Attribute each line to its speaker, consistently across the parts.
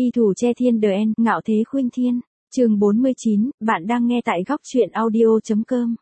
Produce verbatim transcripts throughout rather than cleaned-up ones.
Speaker 1: Y thủ che thiên đờ en, ngạo thế khuynh thiên. Chương bốn mươi chín, bạn đang nghe tại góc truyện audio chấm com.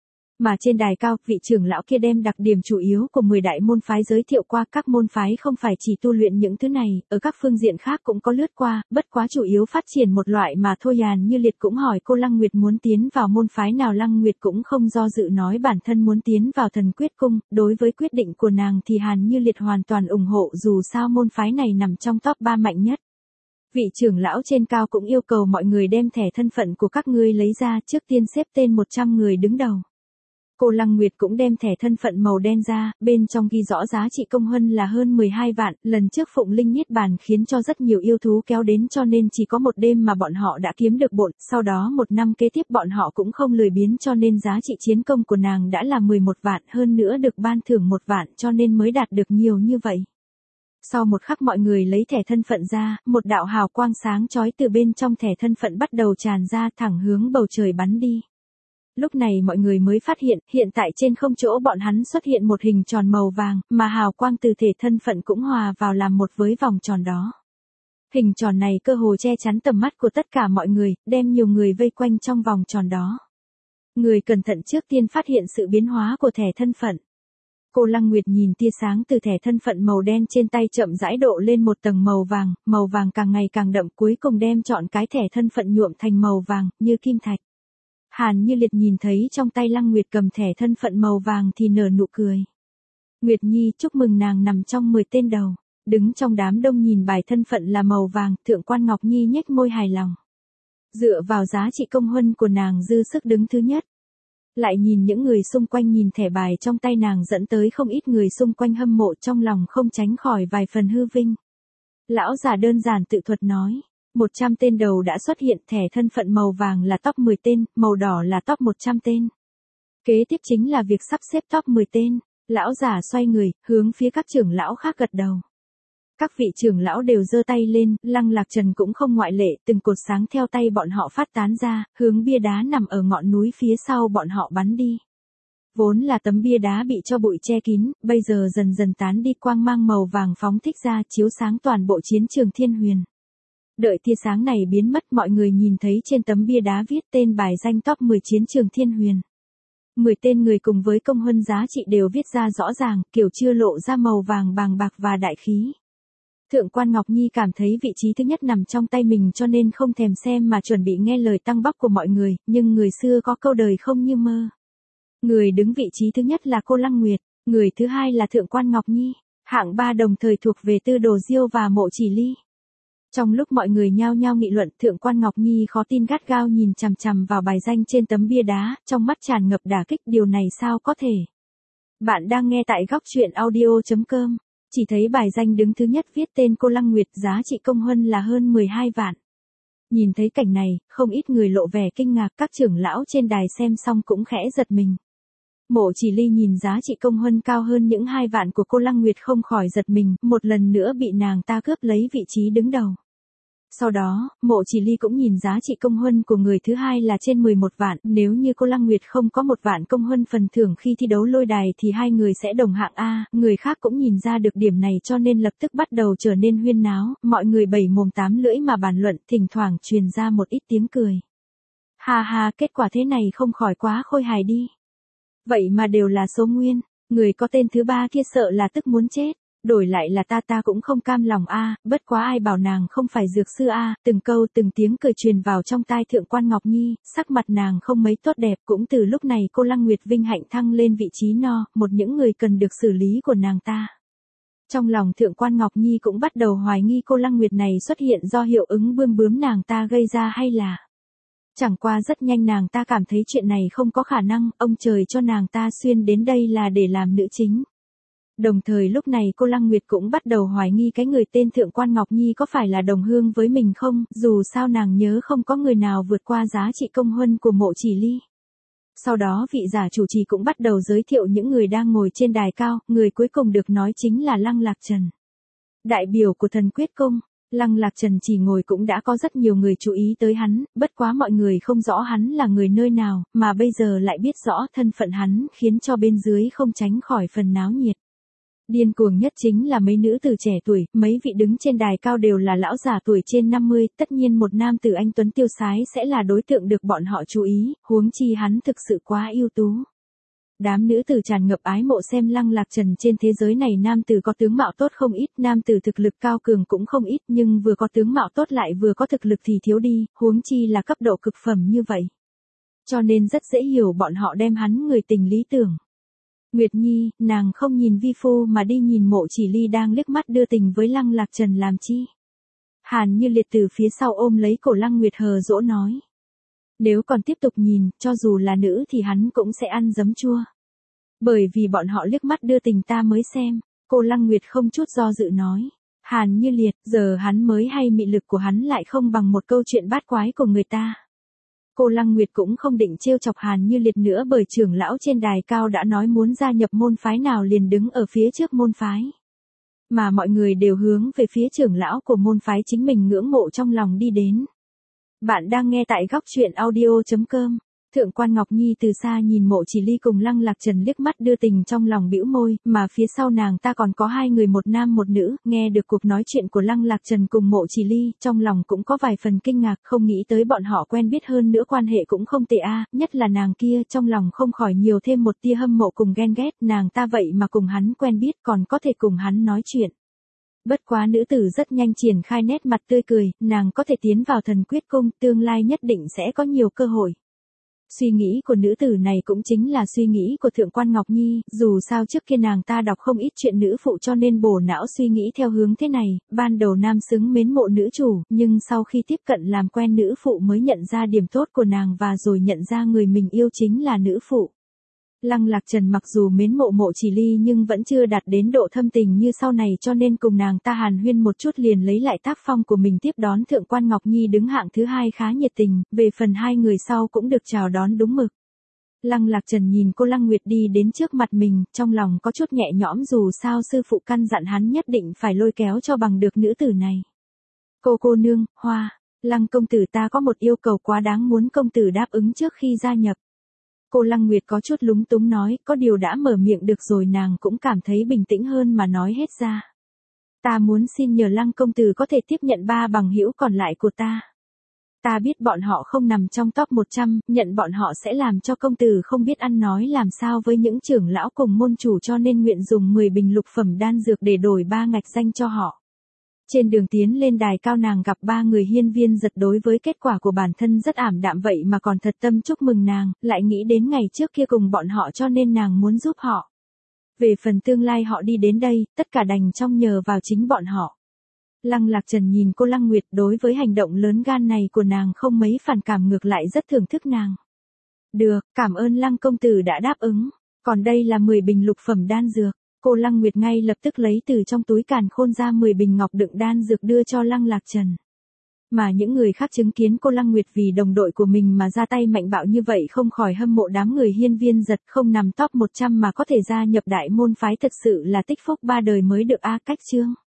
Speaker 1: Mà trên đài cao, vị trưởng lão kia đem đặc điểm chủ yếu của mười đại môn phái giới thiệu qua. Các môn phái không phải chỉ tu luyện những thứ này, ở các phương diện khác cũng có lướt qua, bất quá chủ yếu phát triển một loại mà thôi. Hàn Như Liệt cũng hỏi cô Lăng Nguyệt muốn tiến vào môn phái nào. Lăng Nguyệt cũng không do dự nói bản thân muốn tiến vào Thần Quyết Cung. Đối với quyết định của nàng thì Hàn Như Liệt hoàn toàn ủng hộ, dù sao môn phái này nằm trong top ba mạnh nhất. Vị trưởng lão trên cao cũng yêu cầu mọi người đem thẻ thân phận của các ngươi lấy ra, trước tiên xếp tên một trăm người đứng đầu. Cô Lăng Nguyệt cũng đem thẻ thân phận màu đen ra, bên trong ghi rõ giá trị công huân là hơn mười hai vạn, lần trước Phụng Linh Niết Bàn khiến cho rất nhiều yêu thú kéo đến, cho nên chỉ có một đêm mà bọn họ đã kiếm được bộn, sau đó một năm kế tiếp bọn họ cũng không lười biếng, cho nên giá trị chiến công của nàng đã là mười một vạn, hơn nữa được ban thưởng một vạn, cho nên mới đạt được nhiều như vậy. Sau một khắc mọi người lấy thẻ thân phận ra, một đạo hào quang sáng chói từ bên trong thẻ thân phận bắt đầu tràn ra, thẳng hướng bầu trời bắn đi. Lúc này mọi người mới phát hiện, hiện tại trên không chỗ bọn hắn xuất hiện một hình tròn màu vàng, mà hào quang từ thể thân phận cũng hòa vào làm một với vòng tròn đó. Hình tròn này cơ hồ che chắn tầm mắt của tất cả mọi người, đem nhiều người vây quanh trong vòng tròn đó. Người cẩn thận trước tiên phát hiện sự biến hóa của thẻ thân phận. Cô Lăng Nguyệt nhìn tia sáng từ thẻ thân phận màu đen trên tay chậm rãi độ lên một tầng màu vàng, màu vàng càng ngày càng đậm, cuối cùng đem chọn cái thẻ thân phận nhuộm thành màu vàng, như kim thạch. Hàn Như Liệt nhìn thấy trong tay Lăng Nguyệt cầm thẻ thân phận màu vàng thì nở nụ cười. Nguyệt Nhi, chúc mừng nàng nằm trong mười tên đầu. Đứng trong đám đông nhìn bài thân phận là màu vàng, Thượng quan Ngọc Nhi nhếch môi hài lòng. Dựa vào giá trị công huân của nàng dư sức đứng thứ nhất. Lại nhìn những người xung quanh nhìn thẻ bài trong tay nàng dẫn tới không ít người xung quanh hâm mộ, trong lòng không tránh khỏi vài phần hư vinh. Lão già đơn giản tự thuật nói, một trăm tên đầu đã xuất hiện, thẻ thân phận màu vàng là top mười tên, màu đỏ là top một trăm tên. Kế tiếp chính là việc sắp xếp top mười tên, lão già xoay người, hướng phía các trưởng lão khác gật đầu. Các vị trưởng lão đều giơ tay lên, Lăng Lạc Trần cũng không ngoại lệ, từng cột sáng theo tay bọn họ phát tán ra, hướng bia đá nằm ở ngọn núi phía sau bọn họ bắn đi. Vốn là tấm bia đá bị cho bụi che kín, bây giờ dần dần tán đi, quang mang màu vàng phóng thích ra, chiếu sáng toàn bộ chiến trường Thiên Huyền. Đợi tia sáng này biến mất, mọi người nhìn thấy trên tấm bia đá viết tên bài danh top mười chiến trường Thiên Huyền. mười tên người cùng với công huân giá trị đều viết ra rõ ràng, kiểu chưa lộ ra màu vàng bàng bạc và đại khí. Thượng quan Ngọc Nhi cảm thấy vị trí thứ nhất nằm trong tay mình cho nên không thèm xem mà chuẩn bị nghe lời tăng bóc của mọi người, nhưng người xưa có câu đời không như mơ. Người đứng vị trí thứ nhất là cô Lăng Nguyệt, người thứ hai là Thượng quan Ngọc Nhi, hạng ba đồng thời thuộc về Tư Đồ Diêu và Mộ Chỉ Ly. Trong lúc mọi người nhao nhao nghị luận, Thượng quan Ngọc Nhi khó tin gắt gao nhìn chằm chằm vào bài danh trên tấm bia đá, trong mắt tràn ngập đả kích, điều này sao có thể. Bạn đang nghe tại góc truyện audio chấm com. Chỉ thấy bài danh đứng thứ nhất viết tên cô Lăng Nguyệt, giá trị công huân là hơn mười hai vạn. Nhìn thấy cảnh này, không ít người lộ vẻ kinh ngạc, các trưởng lão trên đài xem xong cũng khẽ giật mình. Mộ Chỉ Ly nhìn giá trị công huân cao hơn những hai vạn của cô Lăng Nguyệt không khỏi giật mình, một lần nữa bị nàng ta cướp lấy vị trí đứng đầu. Sau đó, Mộ Chỉ Ly cũng nhìn giá trị công huân của người thứ hai là trên mười một vạn, nếu như cô Lăng Nguyệt không có một vạn công huân phần thưởng khi thi đấu lôi đài thì hai người sẽ đồng hạng A, người khác cũng nhìn ra được điểm này cho nên lập tức bắt đầu trở nên huyên náo, mọi người bảy mồm tám lưỡi mà bàn luận, thỉnh thoảng truyền ra một ít tiếng cười. Ha ha, kết quả thế này không khỏi quá khôi hài đi. Vậy mà đều là số nguyên, người có tên thứ ba kia sợ là tức muốn chết. Đổi lại là ta ta cũng không cam lòng a, à, bất quá ai bảo nàng không phải dược sư a, à. Từng câu từng tiếng cười truyền vào trong tai Thượng quan Ngọc Nhi, sắc mặt nàng không mấy tốt đẹp, cũng từ lúc này cô Lăng Nguyệt vinh hạnh thăng lên vị trí no, một những người cần được xử lý của nàng ta. Trong lòng Thượng quan Ngọc Nhi cũng bắt đầu hoài nghi cô Lăng Nguyệt này xuất hiện do hiệu ứng bươm bướm nàng ta gây ra hay là. Chẳng qua rất nhanh nàng ta cảm thấy chuyện này không có khả năng, ông trời cho nàng ta xuyên đến đây là để làm nữ chính. Đồng thời lúc này cô Lăng Nguyệt cũng bắt đầu hoài nghi cái người tên Thượng quan Ngọc Nhi có phải là đồng hương với mình không, dù sao nàng nhớ không có người nào vượt qua giá trị công huân của Mộ Chỉ Ly. Sau đó vị giả chủ trì cũng bắt đầu giới thiệu những người đang ngồi trên đài cao, người cuối cùng được nói chính là Lăng Lạc Trần. Đại biểu của Thần Quyết Cung, Lăng Lạc Trần chỉ ngồi cũng đã có rất nhiều người chú ý tới hắn, bất quá mọi người không rõ hắn là người nơi nào, mà bây giờ lại biết rõ thân phận hắn khiến cho bên dưới không tránh khỏi phần náo nhiệt. Điên cuồng nhất chính là mấy nữ tử trẻ tuổi, mấy vị đứng trên đài cao đều là lão già tuổi trên năm mươi, tất nhiên một nam tử anh tuấn tiêu sái sẽ là đối tượng được bọn họ chú ý, huống chi hắn thực sự quá ưu tú. Đám nữ tử tràn ngập ái mộ xem Lăng Lạc Trần trên thế giới này nam tử có tướng mạo tốt không ít, nam tử thực lực cao cường cũng không ít, nhưng vừa có tướng mạo tốt lại vừa có thực lực thì thiếu đi, huống chi là cấp độ cực phẩm như vậy. Cho nên rất dễ hiểu bọn họ đem hắn người tình lý tưởng. Nguyệt Nhi, nàng không nhìn vi phu mà đi nhìn Mộ Chỉ Ly đang liếc mắt đưa tình với Lăng Lạc Trần làm chi. Hàn Như Liệt từ phía sau ôm lấy cổ Lăng Nguyệt hờ dỗ nói. Nếu còn tiếp tục nhìn, cho dù là nữ thì hắn cũng sẽ ăn giấm chua. Bởi vì bọn họ liếc mắt đưa tình ta mới xem, cô Lăng Nguyệt không chút do dự nói. Hàn Như Liệt, giờ hắn mới hay mị lực của hắn lại không bằng một câu chuyện bát quái của người ta. Cô Lăng Nguyệt cũng không định trêu chọc Hàn Như Liệt nữa bởi trưởng lão trên đài cao đã nói muốn gia nhập môn phái nào liền đứng ở phía trước môn phái. Mà mọi người đều hướng về phía trưởng lão của môn phái chính mình ngưỡng mộ trong lòng đi đến. Bạn đang nghe tại góc truyện audio chấm com. Thượng quan Ngọc Nhi từ xa nhìn Mộ Chỉ Ly cùng Lăng Lạc Trần liếc mắt đưa tình trong lòng bĩu môi, mà phía sau nàng ta còn có hai người một nam một nữ, nghe được cuộc nói chuyện của Lăng Lạc Trần cùng Mộ Chỉ Ly, trong lòng cũng có vài phần kinh ngạc, không nghĩ tới bọn họ quen biết hơn nữa quan hệ cũng không tệ a, nhất là nàng kia, trong lòng không khỏi nhiều thêm một tia hâm mộ cùng ghen ghét, nàng ta vậy mà cùng hắn quen biết còn có thể cùng hắn nói chuyện. Bất quá nữ tử rất nhanh triển khai nét mặt tươi cười, nàng có thể tiến vào Thần Quyết Cung, tương lai nhất định sẽ có nhiều cơ hội. Suy nghĩ của nữ tử này cũng chính là suy nghĩ của Thượng quan Ngọc Nhi, dù sao trước kia nàng ta đọc không ít chuyện nữ phụ cho nên bổ não suy nghĩ theo hướng thế này, ban đầu nam xứng mến mộ nữ chủ, nhưng sau khi tiếp cận làm quen nữ phụ mới nhận ra điểm tốt của nàng và rồi nhận ra người mình yêu chính là nữ phụ. Lăng Lạc Trần mặc dù mến mộ Mộ Chỉ Ly nhưng vẫn chưa đạt đến độ thâm tình như sau này cho nên cùng nàng ta hàn huyên một chút liền lấy lại tác phong của mình tiếp đón Thượng quan Ngọc Nhi đứng hạng thứ hai khá nhiệt tình, về phần hai người sau cũng được chào đón đúng mực. Lăng Lạc Trần nhìn cô Lăng Nguyệt đi đến trước mặt mình, trong lòng có chút nhẹ nhõm dù sao sư phụ căn dặn hắn nhất định phải lôi kéo cho bằng được nữ tử này. Cô cô nương, Hoa, Lăng công tử ta có một yêu cầu quá đáng muốn công tử đáp ứng trước khi gia nhập. Cô Lăng Nguyệt có chút lúng túng nói, có điều đã mở miệng được rồi nàng cũng cảm thấy bình tĩnh hơn mà nói hết ra. Ta muốn xin nhờ Lăng công tử có thể tiếp nhận ba bằng hữu còn lại của ta. Ta biết bọn họ không nằm trong top một trăm, nhận bọn họ sẽ làm cho công tử không biết ăn nói làm sao với những trưởng lão cùng môn chủ cho nên nguyện dùng mười bình lục phẩm đan dược để đổi ba ngạch danh cho họ. Trên đường tiến lên đài cao nàng gặp ba người hiên viên giật đối với kết quả của bản thân rất ảm đạm vậy mà còn thật tâm chúc mừng nàng, lại nghĩ đến ngày trước kia cùng bọn họ cho nên nàng muốn giúp họ. Về phần tương lai họ đi đến đây, tất cả đành trông nhờ vào chính bọn họ. Lăng Lạc Trần nhìn cô Lăng Nguyệt đối với hành động lớn gan này của nàng không mấy phản cảm ngược lại rất thưởng thức nàng. Được, cảm ơn Lăng công tử đã đáp ứng, còn đây là mười bình lục phẩm đan dược. Cô Lăng Nguyệt ngay lập tức lấy từ trong túi càn khôn ra mười bình ngọc đựng đan dược đưa cho Lăng Lạc Trần. Mà những người khác chứng kiến cô Lăng Nguyệt vì đồng đội của mình mà ra tay mạnh bạo như vậy không khỏi hâm mộ đám người hiên viên giật không nằm top một trăm mà có thể gia nhập đại môn phái thực sự là tích phúc ba đời mới được a cách chương.